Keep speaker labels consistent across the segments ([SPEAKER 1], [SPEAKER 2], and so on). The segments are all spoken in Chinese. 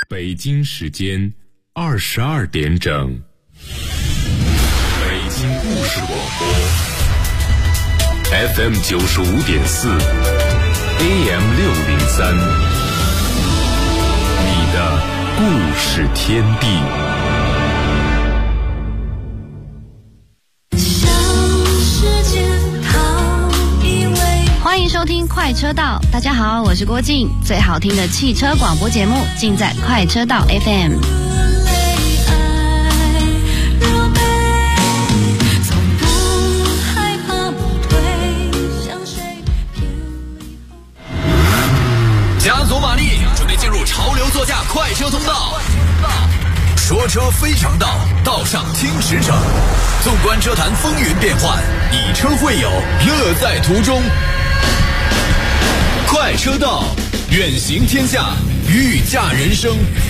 [SPEAKER 1] 北京时间22点整，北京故事广播 FM 95.4 AM 603，你的故事天地。
[SPEAKER 2] 欢迎收听快车道，大家好，我是郭静，最好听的汽车广播节目尽在快车道 FM。
[SPEAKER 3] 加足马力，准备进入潮流座驾快车通道。说车非常道，道上听实诚。纵观车坛风云变幻，以车会友，乐在途中。快车道，远行天下，御驾人生。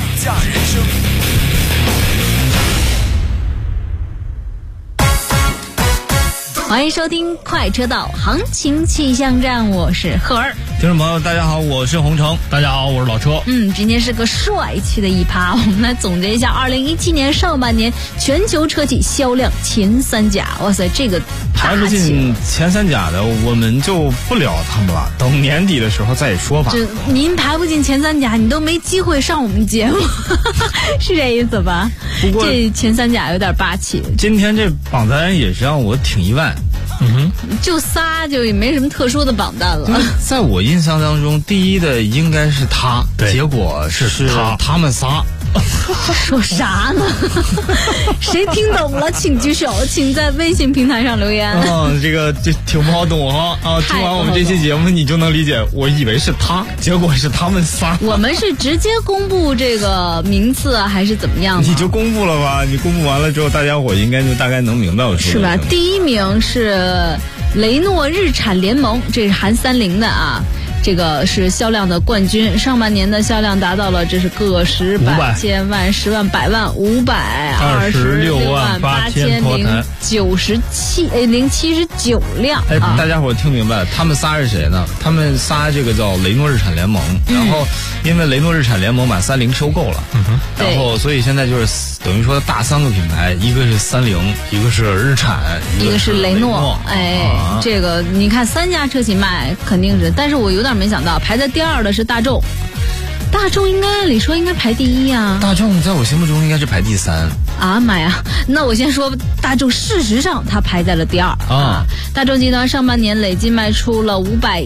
[SPEAKER 4] 欢迎收听快车道行情气象站，我是赫儿。
[SPEAKER 5] 听众朋友大家好，我是洪城。
[SPEAKER 6] 大家好，我是老车。
[SPEAKER 4] 今天是个帅气的一趴，我们来总结一下2017年上半年全球车企销量前三甲。哇塞，这个
[SPEAKER 5] 排不进前三甲的我们就不聊他们了，等年底的时候再说吧。
[SPEAKER 4] 您排不进前三甲，你都没机会上我们节目是这意思吧？不过这前三甲有点霸气。
[SPEAKER 5] 今天这榜单也是让我挺意外。
[SPEAKER 4] 就仨，就也没什么特殊的榜单了。
[SPEAKER 5] 在我印象当中，第一的应该是他，结果是他们仨。
[SPEAKER 4] 说啥呢？谁听懂了请举手，请在微信平台上留言。
[SPEAKER 5] 这个就挺不好懂哈啊！听完我们这期节目，你就能理解。我以为是他，结果是他们仨。
[SPEAKER 4] 我们是直接公布这个名次还是怎么样？
[SPEAKER 5] 你就公布了吧，你公布完了之后，大家伙应该就大概能明白我说的
[SPEAKER 4] 是吧？第一名是雷诺日产联盟，这是含30的啊。这个是销量的冠军，上半年的销量达到了，这是个十百千万十万百万5268079辆。
[SPEAKER 5] 大家伙听明白他们仨是谁呢？他们仨这个叫雷诺日产联盟，然后因为雷诺日产联盟把30收购了，然后所以现在就是等于说大3个品牌，一个是30，一个是日产，
[SPEAKER 4] 一个是雷诺。这个你看3家车企卖肯定是，但是我有点没想到排在第2的是大众。大众应该理说应该排第1啊。
[SPEAKER 5] 大众在我心目中应该是排第3
[SPEAKER 4] 啊！妈呀，那我先说大众，事实上它排在了第2啊。大众集团上半年累计卖出了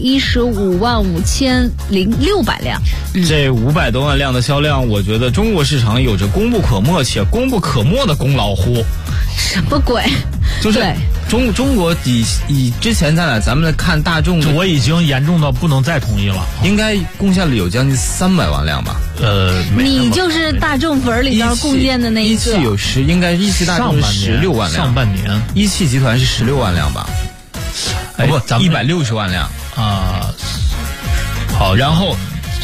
[SPEAKER 4] 5155600辆，
[SPEAKER 5] 这500多万辆的销量，我觉得中国市场有着功不可没且功不可没的功劳乎。
[SPEAKER 4] 什么鬼？
[SPEAKER 5] 就是中国以之前咱们看大众，
[SPEAKER 6] 我已经严重到不能再同意了，
[SPEAKER 5] 应该贡献了有将近300万辆吧？
[SPEAKER 4] 你就是大众粉里边贡献的那一个。
[SPEAKER 5] 应该一汽大众是16万辆，
[SPEAKER 6] 上半年
[SPEAKER 5] 一汽集团是16万辆吧？不，160万辆
[SPEAKER 6] 啊。好，
[SPEAKER 5] 然后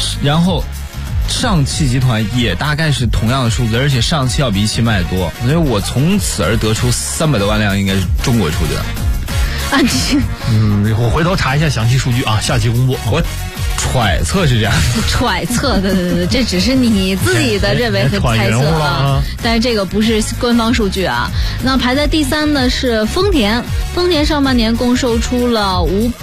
[SPEAKER 5] 上汽集团也大概是同样的数字，而且上汽要比一汽卖多，所以我从此而得出300多万辆应该是中国出的。
[SPEAKER 6] 我回头查一下详细数据啊，下期公布。
[SPEAKER 5] 我揣测是这样。
[SPEAKER 4] 揣测，对，这只是你自己的认为和猜测啊，但是这个不是官方数据啊。那排在第3的是丰田，丰田上半年共售出了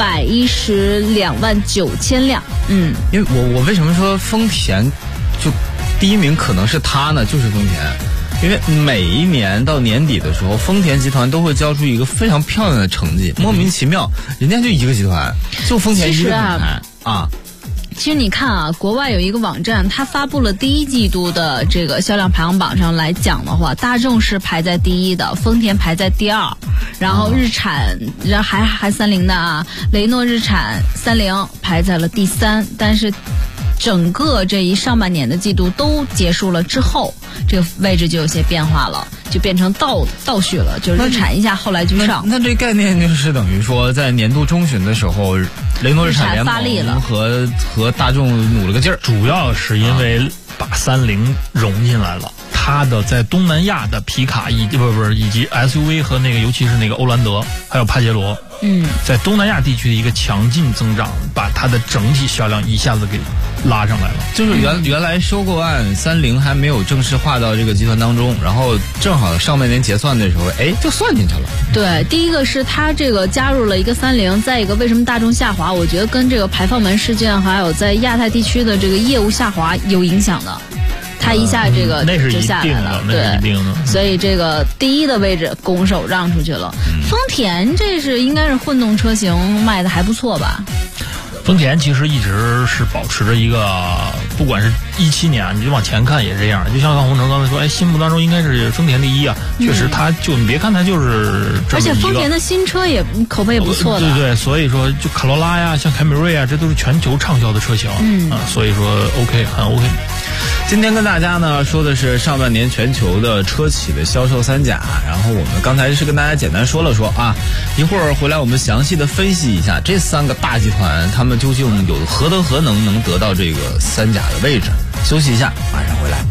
[SPEAKER 4] 512.9万辆。
[SPEAKER 5] 因为我为什么说丰田就第1名可能是他呢？就是丰田。因为每一年到年底的时候，丰田集团都会交出一个非常漂亮的成绩，莫名其妙，人家就一个集团，就丰田一个品牌啊。
[SPEAKER 4] 其实你看啊，国外有一个网站，它发布了第1季度的这个销量排行榜上来讲的话，大众是排在第1的，丰田排在第2，然后日产，然后还30的啊，雷诺日产30排在了第3，但是整个这一上半年的季度都结束了之后，这个位置就有些变化了，就变成倒序了，就是日产一下后来居上。
[SPEAKER 5] 那这概念就是等于说，在年度中旬的时候，雷诺日产联盟和大众努了个劲儿，
[SPEAKER 6] 主要是因为把30融进来了。它的在东南亚的皮卡以及 SUV 和那个尤其是那个欧蓝德还有帕杰罗在东南亚地区的一个强劲增长，把它的整体销量一下子给拉上来了。
[SPEAKER 5] 就是原来收购案30还没有正式划到这个集团当中，然后正好上半年结算的时候，就算进去了。
[SPEAKER 4] 对，第一个是它这个加入了一个30，再一个为什么大众下滑？我觉得跟这个排放门事件还有在亚太地区的这个业务下滑有影响的。它一下这个就下来了，
[SPEAKER 6] 对，
[SPEAKER 4] 所以这个第一的位置拱手让出去了。丰田这是应该是混动车型卖的还不错吧？
[SPEAKER 6] 丰田其实一直是保持着一个，不管是17年，你就往前看也是这样。就像洪城刚才说，心目当中应该是丰田第一啊。确实，你别看它就是这么一个，
[SPEAKER 4] 而且丰田的新车也口碑也不错的。
[SPEAKER 6] 对，所以说就卡罗拉呀，像凯美瑞啊，这都是全球畅销的车型。所以说 OK， 很 OK。
[SPEAKER 5] 今天跟大家呢说的是上半年全球的车企的销售三甲，然后我们刚才是跟大家简单说了说啊，一会儿回来我们详细的分析一下这3个大集团他们究竟有何德何能能得到这个三甲的位置。休息一下，马上回来。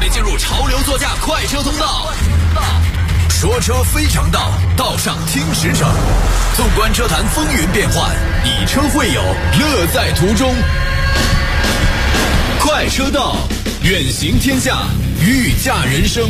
[SPEAKER 3] 备进入潮流座驾快车通道。说车非常道，道上听实诚。纵观车坛风云变幻，以车会友，乐在途中。快车道，远行天下，御驾人生。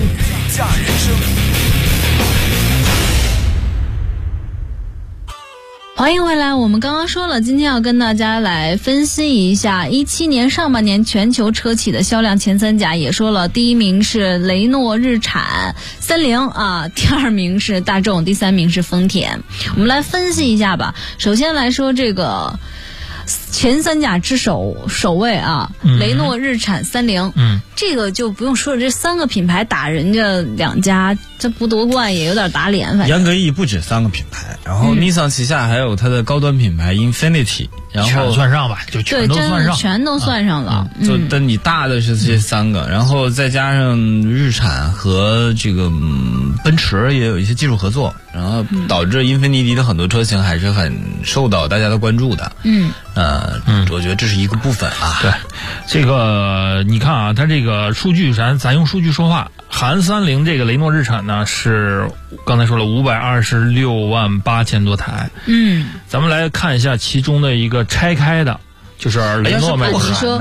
[SPEAKER 4] 欢迎回来，我们刚刚说了，今天要跟大家来分析一下17年上半年全球车企的销量前三甲，也说了，第一名是雷诺、日产、三菱啊，第二名是大众，第三名是丰田。我们来分析一下吧。首先来说这个前三甲之首位啊，雷诺、日产、三菱，这个就不用说了，这三个品牌打人家两家，这不夺冠也有点打脸。反正
[SPEAKER 5] 严格意义不止三个品牌，然后Nissan旗下还有它的高端品牌 Infiniti， 然后
[SPEAKER 6] 全算上吧，就全都算上，
[SPEAKER 4] 全都算上了。
[SPEAKER 5] 就但你大的是这三个，然后再加上日产和这个奔驰也有一些技术合作，然后导致英菲尼迪的很多车型还是很受到大家的关注的。我觉得这是一个部分啊。
[SPEAKER 6] 对，这个你看啊，它这个数据咱用数据说话。含三菱这个雷诺日产呢是刚才说了526万8千多台。咱们来看一下其中的一个拆开的，就是雷诺卖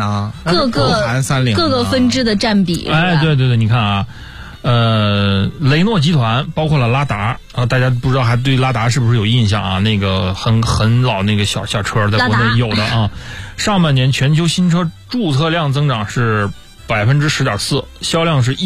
[SPEAKER 4] 各个分支的占比。
[SPEAKER 6] 对，你看啊，雷诺集团包括了拉达啊，大家不知道还对拉达是不是有印象啊？那个很老那个小车在国内有的啊。上半年全球新车注册量增长是10.4%，销量是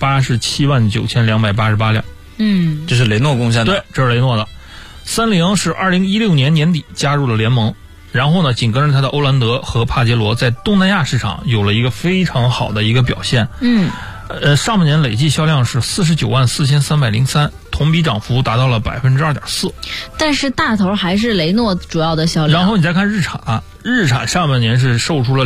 [SPEAKER 6] 1879288辆。
[SPEAKER 5] 这是雷诺贡献的。
[SPEAKER 6] 对，这是雷诺的。三菱是2016年年底加入了联盟，然后呢，紧跟着它的欧蓝德和帕杰罗在东南亚市场有了一个非常好的一个表现。上半年累计销量是494303，同比涨幅达到了2.4%。但是大头还是雷诺主要的销量。然后你再看日产上半年是售出了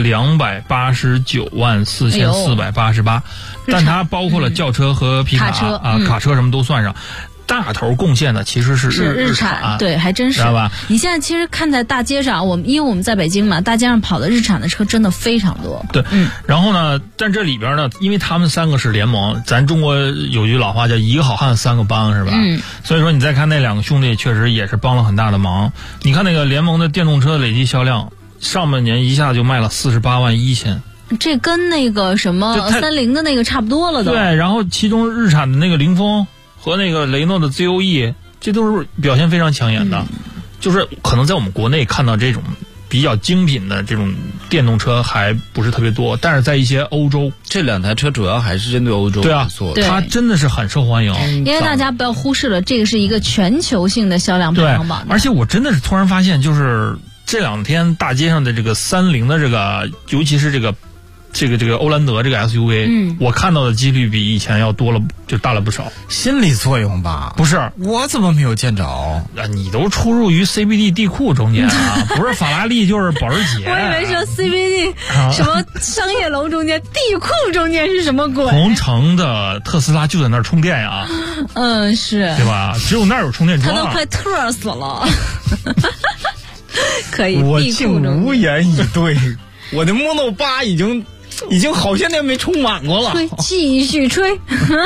[SPEAKER 6] 2894488，但它包括了轿车和皮卡卡车什么都算上。大头贡献的其实是日产，
[SPEAKER 4] 对，还真是，
[SPEAKER 6] 知道吧？
[SPEAKER 4] 你现在其实看在大街上，因为我们在北京嘛，大街上跑的日产的车真的非常多。
[SPEAKER 6] 对，然后呢，但这里边呢，因为他们三个是联盟，咱中国有句老话叫一个好汉三个帮，是吧？所以说你再看那两个兄弟，确实也是帮了很大的忙。你看那个联盟的电动车累计销量，上半年一下就卖了48万1千。
[SPEAKER 4] 这跟那个什么三菱的那个差不多了都。
[SPEAKER 6] 对，然后其中日产的那个凌风和那个雷诺的 ZOE， 这都是表现非常抢眼的。就是可能在我们国内看到这种比较精品的这种电动车还不是特别多，但是在一些欧洲，
[SPEAKER 5] 这两台车主要还是针对欧洲做
[SPEAKER 6] 的。它真的是很受欢迎。
[SPEAKER 4] 因为大家不要忽视了，这个是一个全球性的销量排行榜。
[SPEAKER 6] 而且我真的是突然发现，就是这两天大街上的这个三菱的这个，尤其是这个欧蓝德这个 SUV，我看到的几率比以前要多了，就大了不少。
[SPEAKER 5] 心理作用吧？
[SPEAKER 6] 不是，
[SPEAKER 5] 我怎么没有见着？
[SPEAKER 6] 你都出入于 CBD 地库中间啊，不是法拉利就是保时捷。
[SPEAKER 4] 我以为说 CBD 什么商业楼中间，地库中间是什么鬼？
[SPEAKER 6] 同城的特斯拉就在那儿充电呀。
[SPEAKER 4] 是，
[SPEAKER 6] 对吧？只有那儿有充电桩。
[SPEAKER 4] 他都快特死了。可以，
[SPEAKER 5] 我竟无言以对。我的 Model 8已经好些年没充满过了。
[SPEAKER 4] 继续吹。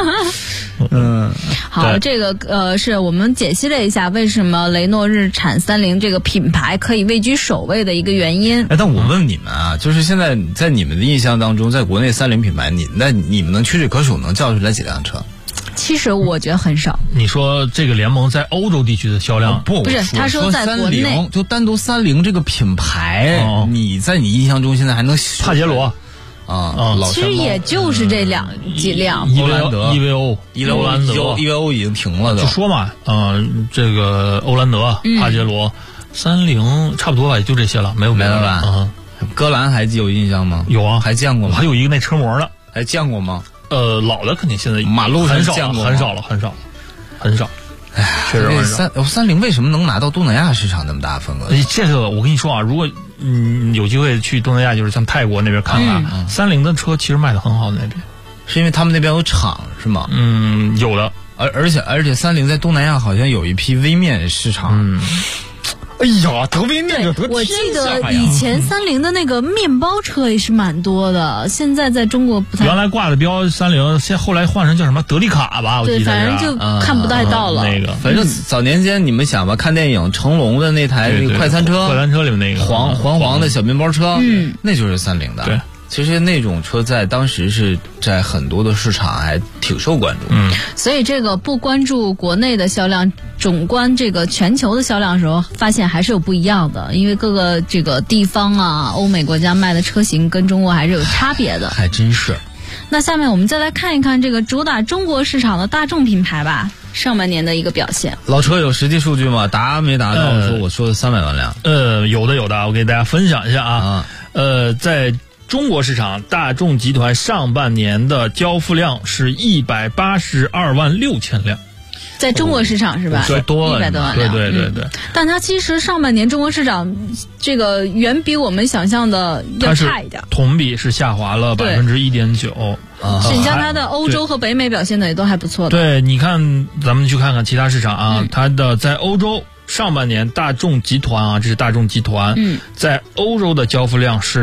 [SPEAKER 4] 好，这个是我们解析了一下为什么雷诺、日产、三菱这个品牌可以位居首位的一个原因。
[SPEAKER 5] 但我问你们啊，就是现在在你们的印象当中，在国内三菱品牌，你们能屈指可数能叫出来几辆车？
[SPEAKER 4] 其实我觉得很少。
[SPEAKER 6] 你说这个联盟在欧洲地区的销量，
[SPEAKER 4] 不是他说在国内，
[SPEAKER 5] 就单独三菱这个品牌，你在你印象中现在还能
[SPEAKER 6] 帕杰罗
[SPEAKER 4] 其实也就是这几辆。
[SPEAKER 6] 欧蓝德、欧蓝德、
[SPEAKER 5] EVO 已经停了的。
[SPEAKER 6] 就说嘛，这个欧蓝德、帕杰罗、三菱差不多吧，也就这些了，没有了吧？
[SPEAKER 5] 戈兰还有印象吗？
[SPEAKER 6] 有啊，
[SPEAKER 5] 还见过吗？
[SPEAKER 6] 还有一个那车模的，
[SPEAKER 5] 还见过吗？
[SPEAKER 6] 老的肯定现在
[SPEAKER 5] 马路
[SPEAKER 6] 很
[SPEAKER 5] 见过，
[SPEAKER 6] 很少了。哎呀，确实
[SPEAKER 5] 三菱为什么能拿到东南亚市场那么大份额？
[SPEAKER 6] 这个我跟你说啊，如果有机会去东南亚，就是像泰国那边看看，三菱的车其实卖的很好的那边，
[SPEAKER 5] 是因为他们那边有厂是吗？
[SPEAKER 6] 有的，
[SPEAKER 5] 而且三菱在东南亚好像有一批微面市场。 哎呀，得名念者得
[SPEAKER 4] 我记
[SPEAKER 5] 天下呀！
[SPEAKER 4] 得以前30的那个面包车也是蛮多的，现在在中国不太。
[SPEAKER 6] 原来挂的标30，后来换成叫什么德利卡吧，我记得
[SPEAKER 4] 对，反正就看不太到了。
[SPEAKER 6] 那个，
[SPEAKER 5] 反正早年间你们想吧，看电影成龙的那台那个快餐车，
[SPEAKER 6] 快餐车里面那个
[SPEAKER 5] 黄的小面包车，那就是30的。
[SPEAKER 6] 对。
[SPEAKER 5] 其实那种车在当时是在很多的市场还挺受关注。
[SPEAKER 4] 所以这个不关注国内的销量，总观这个全球的销量的时候，发现还是有不一样的。因为各个这个地方啊，欧美国家卖的车型跟中国还是有差别的。
[SPEAKER 5] 还真是。
[SPEAKER 4] 那下面我们再来看一看这个主打中国市场的大众品牌吧，上半年的一个表现。
[SPEAKER 5] 老车有实际数据吗？达没达到我说的300万辆？
[SPEAKER 6] 有的，我给大家分享一下啊。在中国市场，大众集团上半年的交付量是182万6千辆，
[SPEAKER 4] 在中国市场是吧？
[SPEAKER 5] 说多了
[SPEAKER 4] 100多万辆。
[SPEAKER 6] 对。
[SPEAKER 4] 但它其实上半年中国市场这个远比我们想象的要差一点，
[SPEAKER 6] 同比是下滑了1.9%。
[SPEAKER 4] 你像它的欧洲和北美表现的也都还不错的。
[SPEAKER 6] 对，你看咱们去看看其他市场啊，它的在欧洲。上半年大众集团啊，这是大众集团，在欧洲的交付量是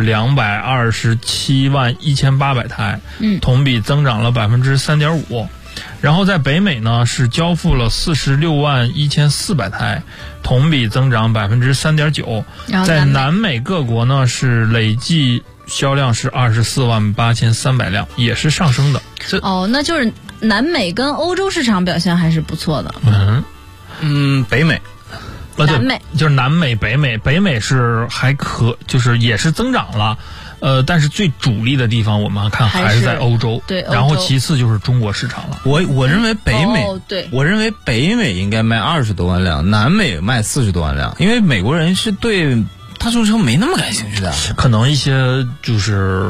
[SPEAKER 6] 227万1800台，同比增长了3.5%。然后在北美呢是交付了46万1400台，同比增长3.9%。在南美各国呢是累计销量是24万8300辆，也是上升的。
[SPEAKER 4] 那就是南美跟欧洲市场表现还是不错的。
[SPEAKER 5] 北美。
[SPEAKER 4] 南美
[SPEAKER 6] 就是南美、北美，北美是就是也是增长了，但是最主力的地方我们看还是在欧洲，
[SPEAKER 4] 对，
[SPEAKER 6] 然后其次就是中国市场了。
[SPEAKER 5] 我认为北美，
[SPEAKER 4] 对，
[SPEAKER 5] 我认为北美应该卖20多万辆，南美卖40多万辆，因为美国人是对大众车没那么感兴趣的，
[SPEAKER 6] 可能一些就是。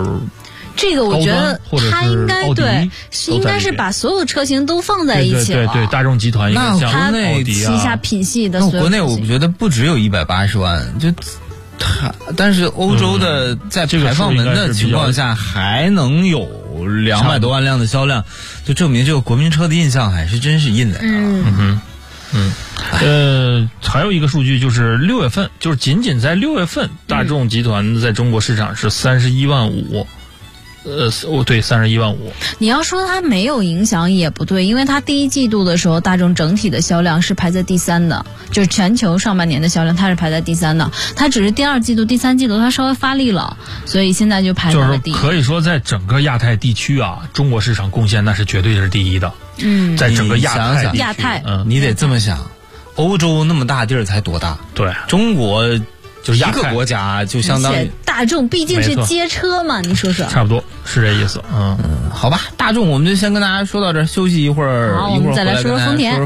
[SPEAKER 4] 这个我觉得他应该是把所有车型都放在一起了。
[SPEAKER 6] 对，大众集团
[SPEAKER 5] 那国内
[SPEAKER 4] 旗下品系的，
[SPEAKER 5] 那国内我觉得不只有180万，但是欧洲的在排放门的情况下还能有200多万辆的销量，就证明这个国民车的印象还是真是印在那儿。
[SPEAKER 6] 还有一个数据就是6月份，就是仅仅在6月份，大众集团在中国市场是31万5。对，31万5。
[SPEAKER 4] 你要说它没有影响也不对，因为它第一季度的时候，大众整体的销量是排在第3的，就是全球上半年的销量它是排在第3的，它只是第2季度、第3季度它稍微发力了，所以现在就排在了第一。
[SPEAKER 6] 就是可以说在整个亚太地区啊，中国市场贡献那是绝对是第一的。在整个亚太地区，
[SPEAKER 5] 你得这么想，欧洲那么大地儿才多大？
[SPEAKER 6] 对，
[SPEAKER 5] 中国。就一个国家就相当于
[SPEAKER 4] 大众毕竟是街车嘛，你说说，
[SPEAKER 6] 差不多是这意思。
[SPEAKER 5] 好吧，大众我们就先跟大家说到这儿，休息一会儿，
[SPEAKER 4] 一会儿再来说说丰田。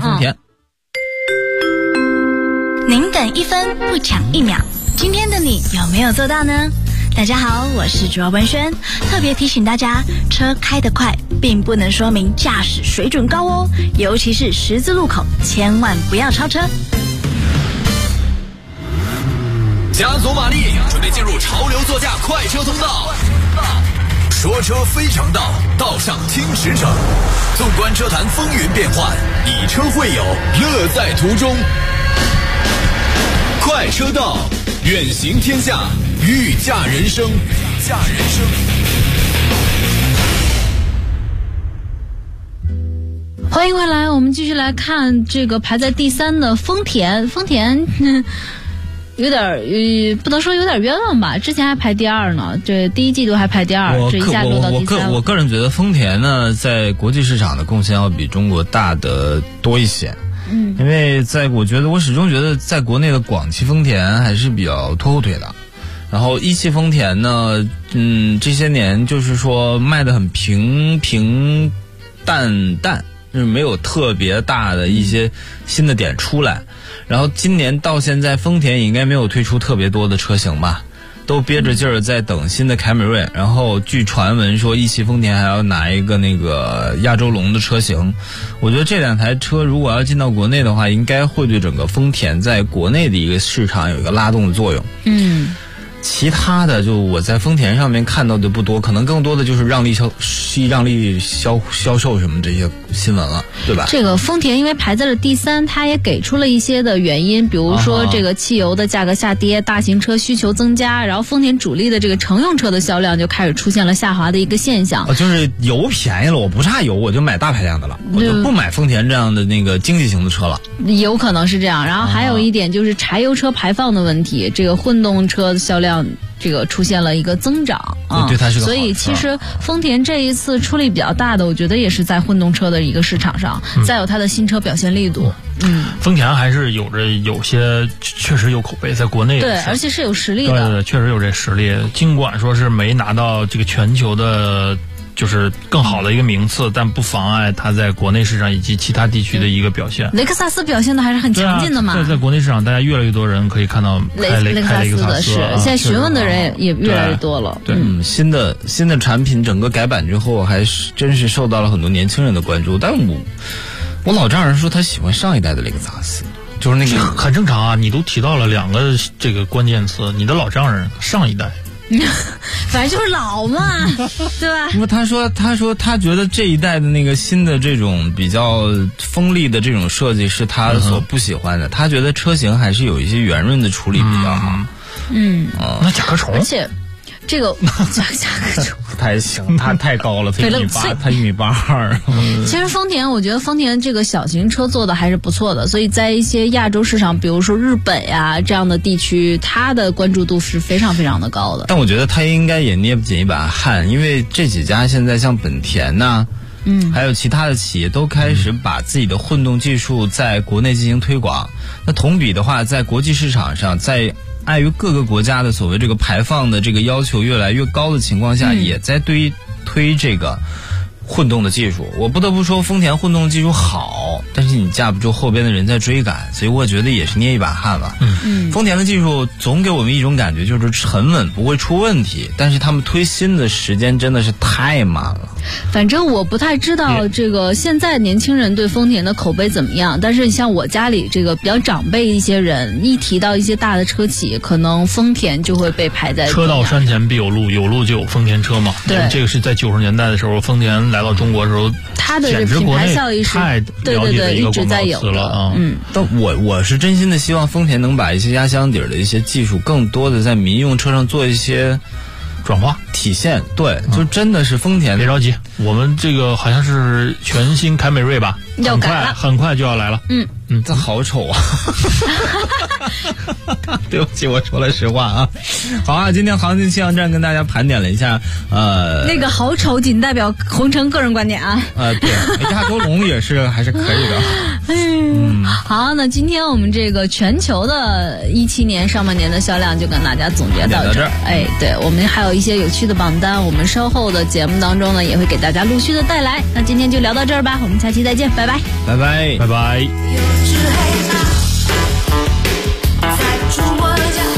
[SPEAKER 2] 您等1分不抢1秒，今天的你有没有做到呢？大家好，我是卓文萱，特别提醒大家，车开得快并不能说明驾驶水准高哦，尤其是十字路口，千万不要超车。
[SPEAKER 3] 加足马力，准备进入潮流座驾快车通道。说车非常道，道上听驰骋。纵观车坛风云变幻，以车会友，乐在途中。快车道，远行天下，御驾人生。
[SPEAKER 4] 欢迎回来，我们继续来看这个排在第3的丰田。有点不能说有点冤枉吧，之前还排第2呢，这第一季度还排第2，这一下落到第3。
[SPEAKER 5] 我个人觉得丰田呢，在国际市场的贡献要比中国大的多一些。因为我始终觉得在国内的广汽丰田还是比较拖后腿的，然后一汽丰田呢，这些年就是说卖得很平淡，就是没有特别大的一些新的点出来。然后今年到现在，丰田应该没有推出特别多的车型吧，都憋着劲儿在等新的凯美瑞。然后据传闻说，一汽丰田还要拿一个那个亚洲龙的车型。我觉得这2台车如果要进到国内的话，应该会对整个丰田在国内的一个市场有一个拉动的作用。 其他的就我在丰田上面看到的不多，可能更多的就是让利销售什么这些新闻了，对吧？
[SPEAKER 4] 这个丰田因为排在了第3，它也给出了一些的原因，比如说这个汽油的价格下跌，大型车需求增加，然后丰田主力的这个乘用车的销量就开始出现了下滑的一个现象。
[SPEAKER 5] 就是油便宜了，我不差油，我就买大排量的了，我就不买丰田这样的那个经济型的车了。
[SPEAKER 4] 有可能是这样，然后还有一点就是柴油车排放的问题，这个混动车的销量这个出现了一个增长
[SPEAKER 5] 对它是个好事。
[SPEAKER 4] 所以其实丰田这一次出力比较大的，我觉得也是在混动车的一个市场上，再有它的新车表现力度。
[SPEAKER 6] 丰田还是有些确实有口碑，在国内
[SPEAKER 4] 对，而且是有实力的。
[SPEAKER 6] 对，确实有这实力。尽管说是没拿到这个全球的就是更好的一个名次，但不妨碍它在国内市场以及其他地区的一个表现。
[SPEAKER 4] 雷克萨斯表现的还是很强劲的嘛。
[SPEAKER 6] 在国内市场，大家越来越多人可以看到
[SPEAKER 4] 雷克萨斯的是，现在询问的人也越来越多了。
[SPEAKER 6] 对，
[SPEAKER 5] 新的产品整个改版之后，还是真是受到了很多年轻人的关注。但我老丈人说他喜欢上一代的雷克萨斯，就是那个
[SPEAKER 6] 很正常啊。你都提到了2个这个关键词，你的老丈人上一代。
[SPEAKER 4] 反正就是老嘛，对吧？
[SPEAKER 5] 因为他说他觉得这一代的那个新的这种比较锋利的这种设计是他所不喜欢的，他觉得车型还是有一些圆润的处理比较好。
[SPEAKER 6] 那甲壳虫，
[SPEAKER 4] 而且这个甲壳虫
[SPEAKER 5] 不太行，他太高了，他1.8米，他1.82米。
[SPEAKER 4] 其实我觉得丰田这个小型车做的还是不错的，所以在一些亚洲市场，比如说日本呀这样的地区，它的关注度是非常非常的高的。
[SPEAKER 5] 但我觉得他应该也捏不紧一把汗，因为这几家现在像本田呐，还有其他的企业都开始把自己的混动技术在国内进行推广。那同比的话，在国际市场上，在碍于各个国家的所谓这个排放的这个要求越来越高的情况下，也在推这个混动的技术。我不得不说丰田混动技术好，但是你架不住后边的人在追赶，所以我觉得也是捏一把汗吧。丰田的技术总给我们一种感觉就是沉稳，不会出问题，但是他们推新的时间真的是太慢了。
[SPEAKER 4] 反正我不太知道这个现在年轻人对丰田的口碑怎么样，但是你像我家里这个比较长辈一些人，一提到一些大的车企，可能丰田就会被排在
[SPEAKER 6] 车到山前必有路，有路就有丰田车嘛。
[SPEAKER 4] 对，
[SPEAKER 6] 这个是在90年代的时候，丰田来到中国的时候，
[SPEAKER 4] 它的品牌效益是
[SPEAKER 6] 太了解的一个广告词了啊。
[SPEAKER 5] 但我是真心的希望丰田能把一些压箱底的一些技术，更多的在民用车上做一些
[SPEAKER 6] 转化
[SPEAKER 5] 体现。对，就真的是丰田。
[SPEAKER 6] 别着急，我们这个好像是全新凯美瑞吧，
[SPEAKER 4] 要改了，
[SPEAKER 6] 很快就要来了。
[SPEAKER 5] 这好丑啊！对不起，我说了实话啊。好啊，今天行情气象站跟大家盘点了一下，
[SPEAKER 4] 那个好丑仅代表红城个人观点啊。
[SPEAKER 5] 对，亚洲龙也是还是可以的。
[SPEAKER 4] 好，那今天我们这个全球的17年上半年的销量就跟大家总结到这儿。对，我们还有一些有趣的榜单，我们稍后的节目当中呢也会给大家陆续的带来。那今天就聊到这儿吧，我们下期再见，拜拜，
[SPEAKER 5] 拜拜，
[SPEAKER 6] 拜拜。
[SPEAKER 7] 是黑马踩不出我的脚，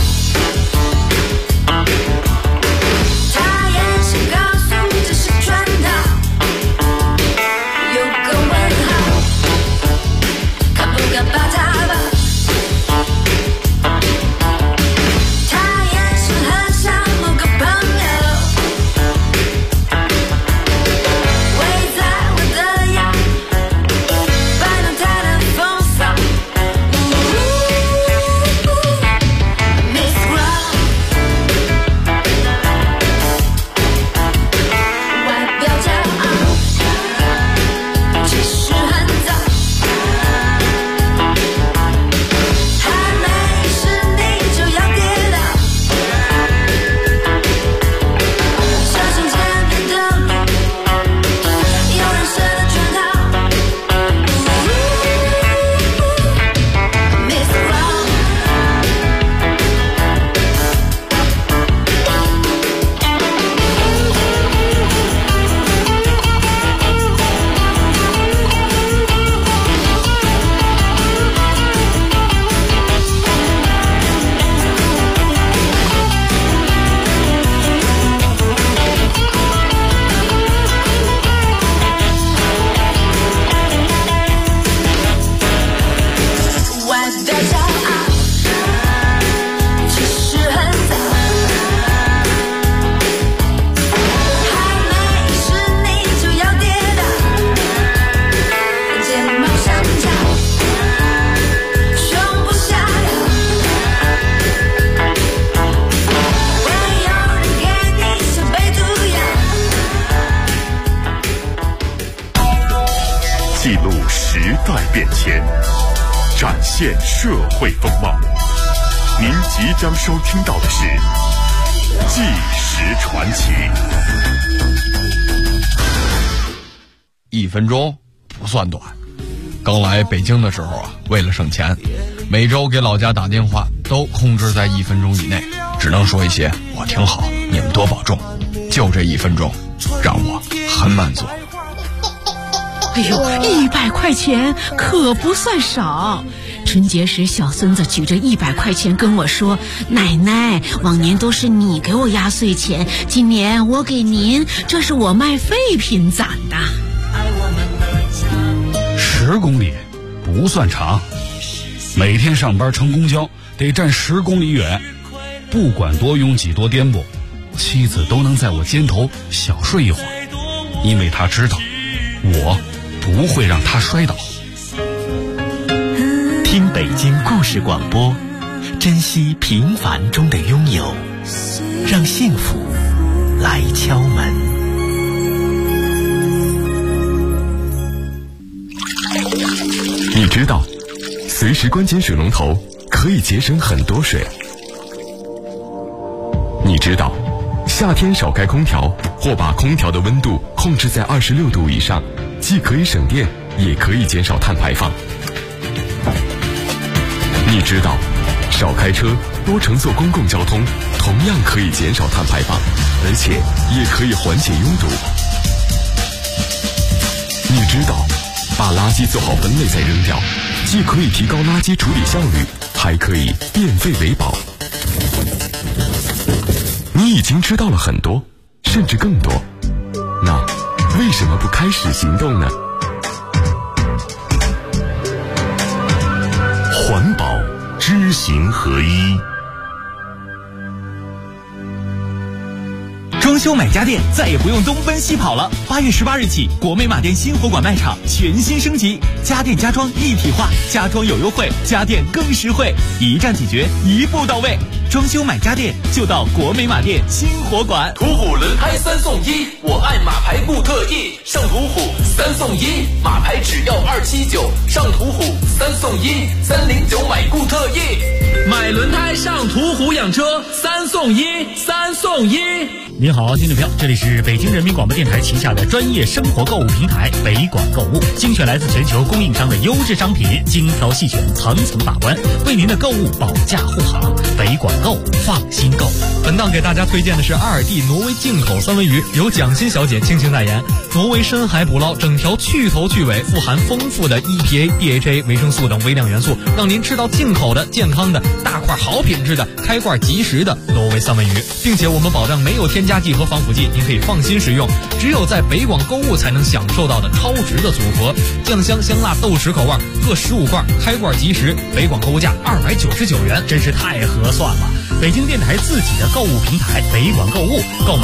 [SPEAKER 7] 他也想告诉这是圈套，有个问号，敢不敢把它抱？他也是很想某个朋友，围在我的腰，摆弄他的风骚。
[SPEAKER 8] 记录时代变迁，展现社会风貌。您即将收听到的是《纪实传奇》。
[SPEAKER 9] 1分钟不算短。刚来北京的时候啊，为了省钱，每周给老家打电话都控制在1分钟以内，只能说一些我挺好，你们多保重。就这1分钟，让我很满足。
[SPEAKER 10] 哎呦，100块钱可不算少。春节时，小孙子举着100块钱跟我说：“奶奶，往年都是你给我压岁钱，今年我给您，这是我卖废品攒的。
[SPEAKER 11] ”10公里不算长，每天上班乘公交得站10公里远，不管多拥挤多颠簸，妻子都能在我肩头小睡一会儿，因为她知道我不会让她摔倒。
[SPEAKER 12] 听北京故事广播，珍惜平凡中的拥有，让幸福来敲门。
[SPEAKER 13] 你知道，随时关紧水龙头可以节省很多水。你知道，夏天少开空调或把空调的温度控制在26度以上，既可以省电，也可以减少碳排放。你知道，少开车，多乘坐公共交通，同样可以减少碳排放，而且也可以缓解拥堵。你知道，把垃圾做好分类再扔掉，既可以提高垃圾处理效率，还可以变废为宝。你已经知道了很多，甚至更多，那为什么不开始行动呢？
[SPEAKER 8] 环保知行合一。
[SPEAKER 12] 装修买家电再也不用东奔西跑了。8月18日起，国美马店新火馆卖场全新升级，家电家装一体化，家装有优惠，家电更实惠，一站解决，一步到位。装修买家电就到国美马店新火馆。
[SPEAKER 3] 途虎轮胎3送1，我爱马牌不特意，上途虎3送1，马牌只要279，上途虎3送1，309买固特异，买轮胎上途虎养车3送1，3送1。
[SPEAKER 6] 您好，听众朋友，这里是北京人民广播电台旗下的专业生活购物平台北广购物，精选来自全球供应商的优质商品，精挑细选，层层把关，为您的购物保驾护航。北广购，放心购。
[SPEAKER 5] 本档给大家推荐的是阿尔蒂挪威进口三文鱼，由蒋欣小姐倾情代言。挪威深海捕捞，整条去头去尾，富含丰富的 EPA、DHA、维生素等微量元素，让您吃到进口的、健康的、大块好品质的、开罐即食的挪威三文鱼，并且我们保证没有添加剂和防腐剂，您可以放心食用。只有在北广购物才能享受到的超值的组合，酱香香辣豆豉口味各15罐，开罐即食，北广购物价299元，真是太合算了。北京电台自己的购物平台北广购物，购买